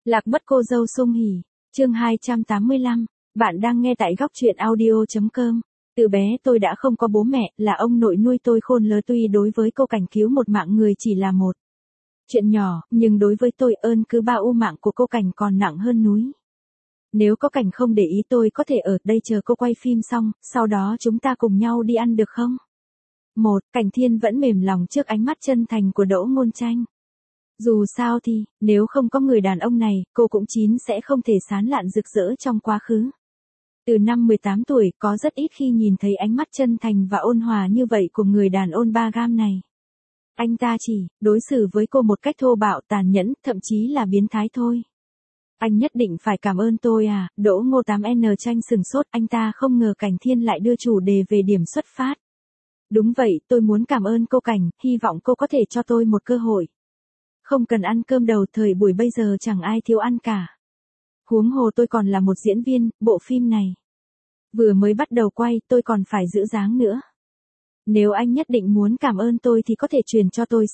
Lạc mất cô dâu sung hỉ, chương 285, bạn đang nghe tại góc truyện audio.com. Từ bé tôi đã không có bố mẹ, là ông nội nuôi tôi khôn lớn, tuy đối với cô Cảnh cứu một mạng người chỉ là một chuyện nhỏ, nhưng đối với tôi ơn cứ bao u mạng của cô Cảnh còn nặng hơn núi. Nếu có Cảnh không để ý tôi có thể ở đây chờ cô quay phim xong, sau đó chúng ta cùng nhau đi ăn được không? Cảnh Thiên vẫn mềm lòng trước ánh mắt chân thành của Đỗ Ngôn Tranh. Dù sao thì, nếu không có người đàn ông này, cô cũng sẽ không thể sán lạn rực rỡ trong quá khứ. Từ năm 18 tuổi, có rất ít khi nhìn thấy ánh mắt chân thành và ôn hòa như vậy của người đàn ông ba gam này. Anh ta chỉ đối xử với cô một cách thô bạo, tàn nhẫn, thậm chí là biến thái thôi. Anh nhất định phải cảm ơn tôi à? Đỗ Ngô 8N Tranh sừng sốt, anh ta không ngờ Cảnh Thiên lại đưa chủ đề về điểm xuất phát. Đúng vậy, tôi muốn cảm ơn cô Cảnh, hy vọng cô có thể cho tôi một cơ hội. Không cần ăn cơm đầu, thời buổi bây giờ chẳng ai thiếu ăn cả. Huống hồ tôi còn là một diễn viên, bộ phim này vừa mới bắt đầu quay, tôi còn phải giữ dáng nữa. Nếu anh nhất định muốn cảm ơn tôi thì có thể chuyển cho tôi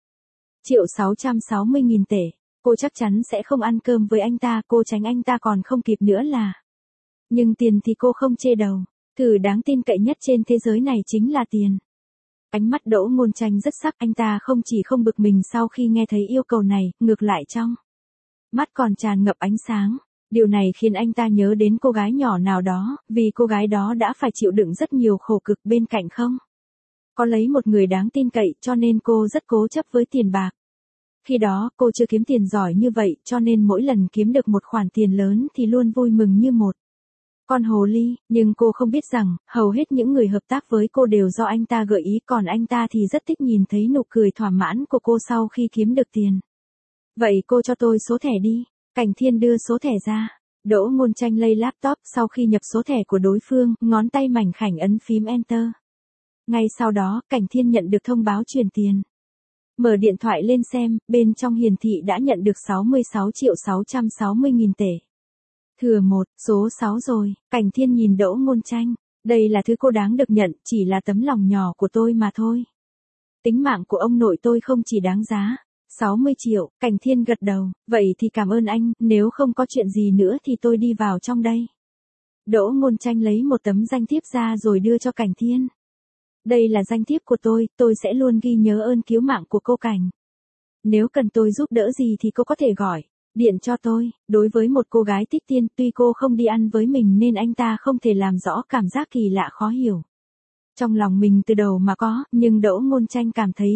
6.660.000 tệ. Cô chắc chắn sẽ không ăn cơm với anh ta, cô tránh anh ta còn không kịp nữa là. Nhưng tiền thì cô không chê đầu. Thứ đáng tin cậy nhất trên thế giới này chính là tiền. Ánh mắt Đỗ Ngôn Tranh rất sắc, anh ta không chỉ không bực mình sau khi nghe thấy yêu cầu này, ngược lại trong mắt còn tràn ngập ánh sáng. Điều này khiến anh ta nhớ đến cô gái nhỏ nào đó, vì cô gái đó đã phải chịu đựng rất nhiều khổ cực bên cạnh không có lấy một người đáng tin cậy, cho nên cô rất cố chấp với tiền bạc. Khi đó, cô chưa kiếm tiền giỏi như vậy, cho nên mỗi lần kiếm được một khoản tiền lớn thì luôn vui mừng như một con hồ ly, nhưng cô không biết rằng, hầu hết những người hợp tác với cô đều do anh ta gợi ý, còn anh ta thì rất thích nhìn thấy nụ cười thỏa mãn của cô sau khi kiếm được tiền. Vậy cô cho tôi số thẻ đi. Cảnh Thiên đưa số thẻ ra. Đỗ Ngôn Tranh lấy laptop, sau khi nhập số thẻ của đối phương, ngón tay mảnh khảnh ấn phím Enter. Ngay sau đó, Cảnh Thiên nhận được thông báo chuyển tiền. Mở điện thoại lên xem, bên trong hiển thị đã nhận được 66.660.000 tệ. Thừa số 6 rồi. Cảnh Thiên nhìn Đỗ Ngôn Tranh. Đây là thứ cô đáng được nhận, chỉ là tấm lòng nhỏ của tôi mà thôi. Tính mạng của ông nội tôi không chỉ đáng giá 60 triệu, Cảnh Thiên gật đầu, vậy thì cảm ơn anh, nếu không có chuyện gì nữa thì tôi đi vào trong đây. Đỗ Ngôn Tranh lấy một tấm danh thiếp ra rồi đưa cho Cảnh Thiên. Đây là danh thiếp của tôi sẽ luôn ghi nhớ ơn cứu mạng của cô Cảnh. Nếu cần tôi giúp đỡ gì thì cô có thể gọi điện cho tôi. Đối với một cô gái thích tiền, tuy cô không đi ăn với mình nên anh ta không thể làm rõ cảm giác kỳ lạ khó hiểu trong lòng mình từ đầu mà có, nhưng Đỗ Ngôn Tranh cảm thấy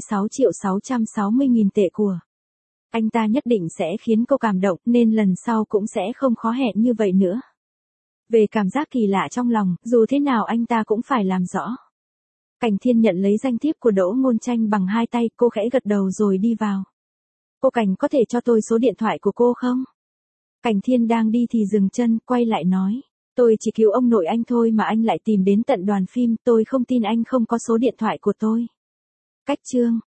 66.660.000 tệ của anh ta nhất định sẽ khiến cô cảm động, nên lần sau cũng sẽ không khó hẹn như vậy nữa. Về cảm giác kỳ lạ trong lòng, dù thế nào anh ta cũng phải làm rõ. Cảnh Thiên nhận lấy danh thiếp của Đỗ Ngôn Tranh bằng hai tay, cô khẽ gật đầu rồi đi vào. Cô Cảnh có thể cho tôi số điện thoại của cô không? Cảnh Thiên đang đi thì dừng chân, quay lại nói. Tôi chỉ cứu ông nội anh thôi mà anh lại tìm đến tận đoàn phim, tôi không tin anh không có số điện thoại của tôi. Cách chương